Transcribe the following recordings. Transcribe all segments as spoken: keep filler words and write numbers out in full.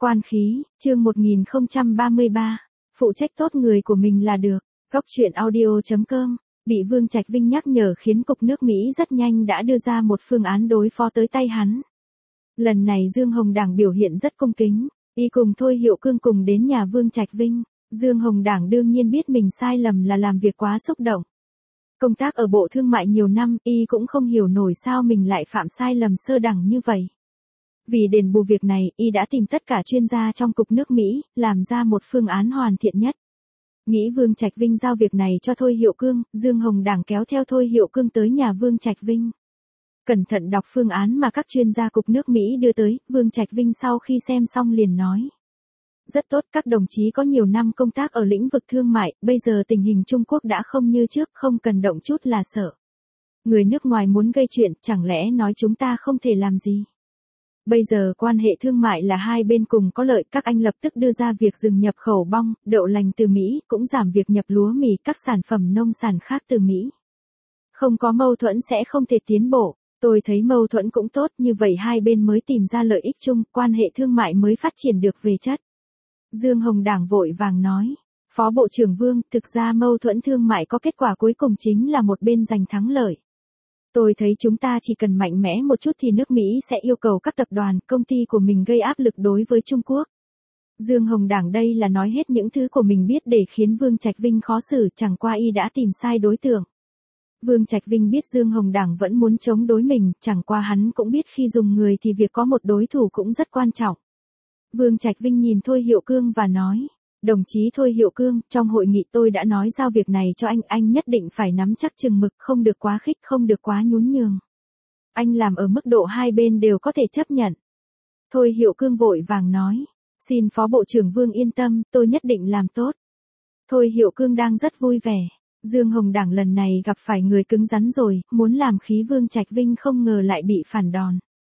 Quan khí, chương một nghìn không trăm ba mươi ba. Phụ trách tốt người của mình là được. Góc truyện audio chấm com. Bị Vương Trạch Vinh nhắc nhở khiến Cục nước Mỹ rất nhanh đã đưa ra một phương án đối phó tới tay hắn. Lần này Dương Hồng Đảng biểu hiện rất cung kính, y cùng Thôi Hiệu Cương cùng đến nhà Vương Trạch Vinh. Dương Hồng Đảng đương nhiên biết mình sai lầm là làm việc quá xúc động. Công tác ở Bộ Thương mại nhiều năm, y cũng không hiểu nổi sao mình lại phạm sai lầm sơ đẳng như vậy. Vì đền bù việc này, y đã tìm tất cả chuyên gia trong Cục nước Mỹ, làm ra một phương án hoàn thiện nhất. Nghĩ Vương Trạch Vinh giao việc này cho Thôi Hiệu Cương, Dương Hồng Đảng kéo theo Thôi Hiệu Cương tới nhà Vương Trạch Vinh. Cẩn thận đọc phương án mà các chuyên gia Cục nước Mỹ đưa tới, Vương Trạch Vinh sau khi xem xong liền nói. Rất tốt, các đồng chí có nhiều năm công tác ở lĩnh vực thương mại, bây giờ tình hình Trung Quốc đã không như trước, không cần động chút là sợ. Người nước ngoài muốn gây chuyện, chẳng lẽ nói chúng ta không thể làm gì? Bây giờ quan hệ thương mại là hai bên cùng có lợi, các anh lập tức đưa ra việc dừng nhập khẩu bong, đậu lành từ Mỹ, cũng giảm việc nhập lúa mì, các sản phẩm nông sản khác từ Mỹ. Không có mâu thuẫn sẽ không thể tiến bộ, tôi thấy mâu thuẫn cũng tốt, như vậy hai bên mới tìm ra lợi ích chung, quan hệ thương mại mới phát triển được về chất. Dương Hồng Đảng vội vàng nói, Phó Bộ trưởng Vương, thực ra mâu thuẫn thương mại có kết quả cuối cùng chính là một bên giành thắng lợi. Tôi thấy chúng ta chỉ cần mạnh mẽ một chút thì nước Mỹ sẽ yêu cầu các tập đoàn, công ty của mình gây áp lực đối với Trung Quốc. Dương Hồng Đảng đây là nói hết những thứ của mình biết để khiến Vương Trạch Vinh khó xử, chẳng qua y đã tìm sai đối tượng. Vương Trạch Vinh biết Dương Hồng Đảng vẫn muốn chống đối mình, chẳng qua hắn cũng biết khi dùng người thì việc có một đối thủ cũng rất quan trọng. Vương Trạch Vinh nhìn Thôi Hiệu Cương và nói, đồng chí Thôi Hiệu Cương, trong hội nghị tôi đã nói giao việc này cho anh, anh nhất định phải nắm chắc chừng mực, không được quá khích, không được quá nhún nhường. Anh làm ở mức độ hai bên đều có thể chấp nhận. Thôi Hiệu Cương vội vàng nói, xin Phó Bộ trưởng Vương yên tâm, tôi nhất định làm tốt. Thôi Hiệu Cương đang rất vui vẻ. Dương Hồng Đảng lần này gặp phải người cứng rắn rồi, muốn làm khí Vương Trạch Vinh không ngờ lại bị phản đòn.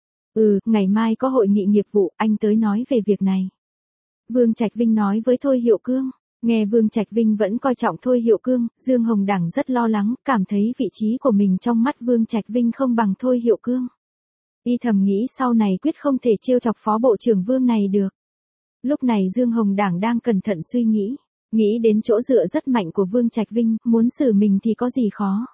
Ừ, ngày mai có hội nghị nghiệp vụ, anh tới nói về việc này. Vương Trạch Vinh nói với Thôi Hiệu Cương. Nghe Vương Trạch Vinh vẫn coi trọng Thôi Hiệu Cương, Dương Hồng Đảng rất lo lắng, cảm thấy vị trí của mình trong mắt Vương Trạch Vinh không bằng Thôi Hiệu Cương. Y thầm nghĩ sau này quyết không thể trêu chọc Phó Bộ trưởng Vương này được. Lúc này Dương Hồng Đảng đang cẩn thận suy nghĩ, nghĩ đến chỗ dựa rất mạnh của Vương Trạch Vinh, muốn xử mình thì có gì khó.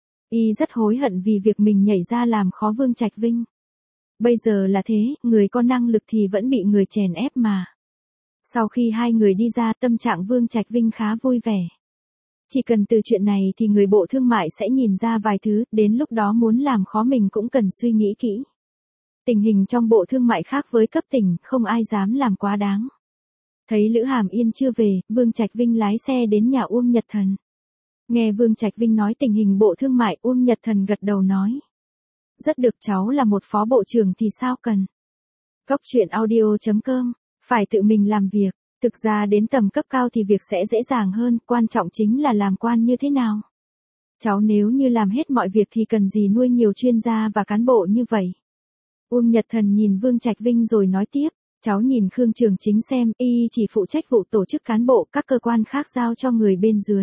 Y rất hối hận vì việc mình nhảy ra làm khó Vương Trạch Vinh. Bây giờ là thế, người có năng lực thì vẫn bị người chèn ép mà. Sau khi hai người đi ra, tâm trạng Vương Trạch Vinh khá vui vẻ. Chỉ cần từ chuyện này thì người Bộ Thương mại sẽ nhìn ra vài thứ, đến lúc đó muốn làm khó mình cũng cần suy nghĩ kỹ. Tình hình trong Bộ Thương mại khác với cấp tỉnh, không ai dám làm quá đáng. Thấy Lữ Hàm Yên chưa về, Vương Trạch Vinh lái xe đến nhà Uông Nhật Thần. Nghe Vương Trạch Vinh nói tình hình Bộ Thương mại, Uông Nhật Thần gật đầu nói. Rất được, cháu là một phó bộ trưởng thì sao cần. Góc truyện audio chấm com. Phải tự mình làm việc, thực ra đến tầm cấp cao thì việc sẽ dễ dàng hơn, quan trọng chính là làm quan như thế nào. Cháu nếu như làm hết mọi việc thì cần gì nuôi nhiều chuyên gia và cán bộ như vậy. Uông Nhật Thần nhìn Vương Trạch Vinh rồi nói tiếp, cháu nhìn Khương Trường Chính xem, y chỉ phụ trách vụ tổ chức cán bộ, các cơ quan khác giao cho người bên dưới.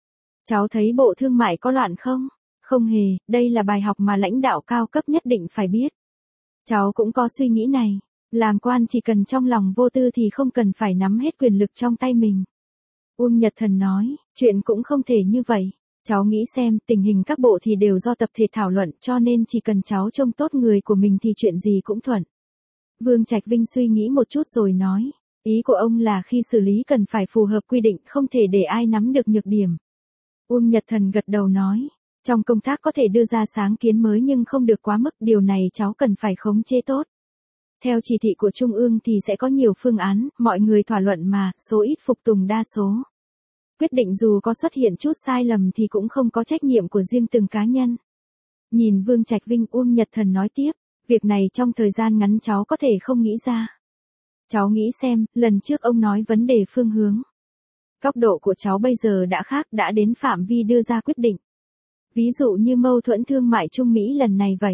Cháu thấy Bộ Thương mại có loạn không? Không hề, đây là bài học mà lãnh đạo cao cấp nhất định phải biết. Cháu cũng có suy nghĩ này. Làm quan chỉ cần trong lòng vô tư thì không cần phải nắm hết quyền lực trong tay mình. Uông Nhật Thần nói, chuyện cũng không thể như vậy. Cháu nghĩ xem, tình hình các bộ thì đều do tập thể thảo luận, cho nên chỉ cần cháu trông tốt người của mình thì chuyện gì cũng thuận. Vương Trạch Vinh suy nghĩ một chút rồi nói, ý của ông là khi xử lý cần phải phù hợp quy định, không thể để ai nắm được nhược điểm. Uông Nhật Thần gật đầu nói, trong công tác có thể đưa ra sáng kiến mới nhưng không được quá mức, điều này cháu cần phải khống chế tốt. Theo chỉ thị của Trung ương thì sẽ có nhiều phương án, mọi người thảo luận mà, số ít phục tùng đa số. Quyết định dù có xuất hiện chút sai lầm thì cũng không có trách nhiệm của riêng từng cá nhân. Nhìn Vương Trạch Vinh, Uông Nhật Thần nói tiếp, việc này trong thời gian ngắn cháu có thể không nghĩ ra. Cháu nghĩ xem, lần trước ông nói vấn đề phương hướng. Góc độ của cháu bây giờ đã khác, đã đến phạm vi đưa ra quyết định. Ví dụ như mâu thuẫn thương mại Trung Mỹ lần này vậy.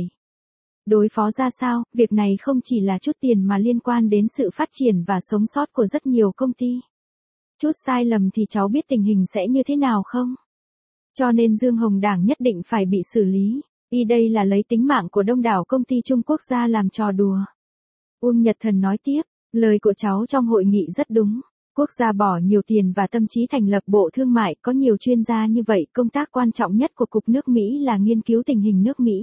Đối phó ra sao, việc này không chỉ là chút tiền mà liên quan đến sự phát triển và sống sót của rất nhiều công ty. Chút sai lầm thì cháu biết tình hình sẽ như thế nào không? Cho nên Dương Hồng Đảng nhất định phải bị xử lý, y đây là lấy tính mạng của đông đảo công ty Trung Quốc ra làm trò đùa. Uông Nhật Thần nói tiếp, Lời của cháu trong hội nghị rất đúng. Quốc gia bỏ nhiều tiền và tâm trí thành lập Bộ Thương mại, có nhiều chuyên gia như vậy, công tác quan trọng nhất của Cục nước Mỹ là nghiên cứu tình hình nước Mỹ.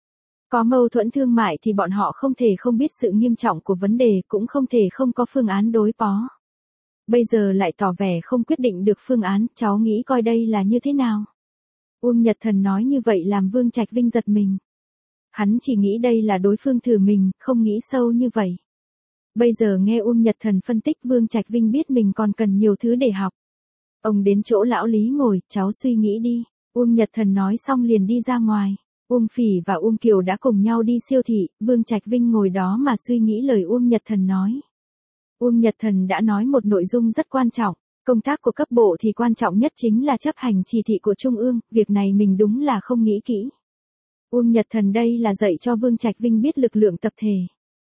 Có mâu thuẫn thương mại thì bọn họ không thể không biết sự nghiêm trọng của vấn đề, cũng không thể không có phương án đối phó. Bây giờ lại tỏ vẻ không quyết định được phương án, cháu nghĩ coi đây là như thế nào? Uông Nhật Thần nói như vậy làm Vương Trạch Vinh giật mình. Hắn chỉ nghĩ đây là đối phương thử mình, không nghĩ sâu như vậy. Bây giờ nghe Uông Nhật Thần phân tích, Vương Trạch Vinh biết mình còn cần nhiều thứ để học. Ông đến chỗ lão Lý ngồi, cháu suy nghĩ đi. Uông Nhật Thần nói xong liền đi ra ngoài. Uông Phỉ và Uông Kiều đã cùng nhau đi siêu thị, Vương Trạch Vinh ngồi đó mà suy nghĩ lời Uông Nhật Thần nói. Uông Nhật Thần đã nói một nội dung rất quan trọng. Công tác của cấp bộ thì quan trọng nhất chính là chấp hành chỉ thị của Trung ương, việc này mình đúng là không nghĩ kỹ. Uông Nhật Thần đây là dạy cho Vương Trạch Vinh biết lực lượng tập thể.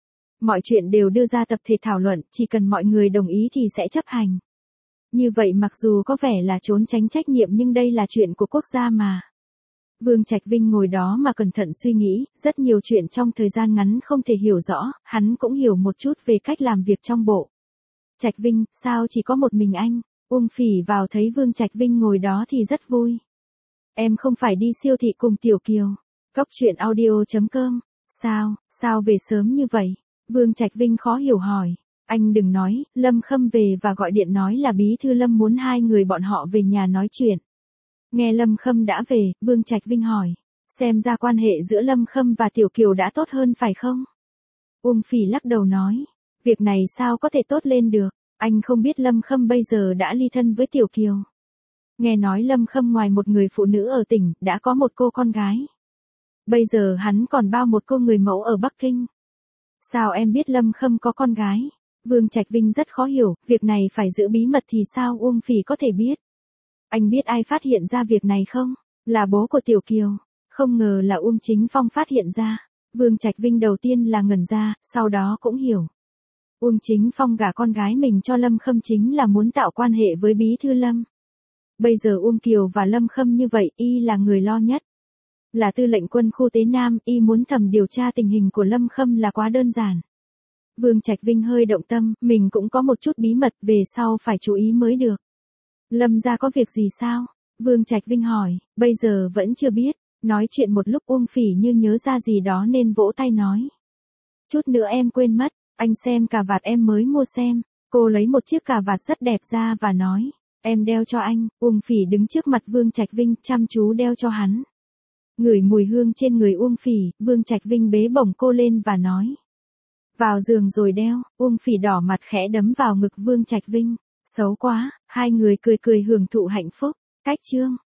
Mọi chuyện đều đưa ra tập thể thảo luận, chỉ cần mọi người đồng ý thì sẽ chấp hành. Như vậy mặc dù có vẻ là trốn tránh trách nhiệm nhưng đây là chuyện của quốc gia mà. Vương Trạch Vinh ngồi đó mà cẩn thận suy nghĩ, rất nhiều chuyện trong thời gian ngắn không thể hiểu rõ, hắn cũng hiểu một chút về cách làm việc trong bộ. Trạch Vinh, sao chỉ có một mình anh? Uông Phỉ vào thấy Vương Trạch Vinh ngồi đó thì rất vui. Em không phải đi siêu thị cùng Tiểu Kiều. Cóc truyện audio chấm com. Sao, sao về sớm như vậy? Vương Trạch Vinh khó hiểu hỏi. Anh đừng nói, Lâm Khâm về và gọi điện nói là bí thư Lâm muốn hai người bọn họ về nhà nói chuyện. Nghe Lâm Khâm đã về, Vương Trạch Vinh hỏi. Xem ra quan hệ giữa Lâm Khâm và Tiểu Kiều đã tốt hơn phải không? Uông Phỉ lắc đầu nói. Việc này sao có thể tốt lên được? Anh không biết Lâm Khâm bây giờ đã ly thân với Tiểu Kiều. Nghe nói Lâm Khâm ngoài một người phụ nữ ở tỉnh, đã có một cô con gái. Bây giờ hắn còn bao một cô người mẫu ở Bắc Kinh. Sao em biết Lâm Khâm có con gái? Vương Trạch Vinh rất khó hiểu, việc này phải giữ bí mật thì sao Uông Phỉ có thể biết? Anh biết ai phát hiện ra việc này không? Là bố của Tiểu Kiều. Không ngờ là Uông Chính Phong phát hiện ra. Vương Trạch Vinh đầu tiên là ngẩn ra, sau đó cũng hiểu. Uông Chính Phong gả con gái mình cho Lâm Khâm chính là muốn tạo quan hệ với bí thư Lâm. Bây giờ Uông Kiều và Lâm Khâm như vậy, y là người lo nhất. Là tư lệnh quân khu Tế Nam, y muốn thẩm điều tra tình hình của Lâm Khâm là quá đơn giản. Vương Trạch Vinh hơi động tâm, mình cũng có một chút bí mật, về sau phải chú ý mới được. Lâm gia có việc gì sao? Vương Trạch Vinh hỏi, bây giờ vẫn chưa biết. Nói chuyện một lúc Uông Phỉ như nhớ ra gì đó nên vỗ tay nói. Chút nữa em quên mất, anh xem cà vạt em mới mua xem. Cô lấy một chiếc cà vạt rất đẹp ra và nói, em đeo cho anh. Uông Phỉ đứng trước mặt Vương Trạch Vinh chăm chú đeo cho hắn. Ngửi mùi hương trên người Uông Phỉ, Vương Trạch Vinh bế bổng cô lên và nói. Vào giường rồi đeo. Uông Phỉ đỏ mặt khẽ đấm vào ngực Vương Trạch Vinh. Xấu quá, hai người cười cười hưởng thụ hạnh phúc. Cách chương.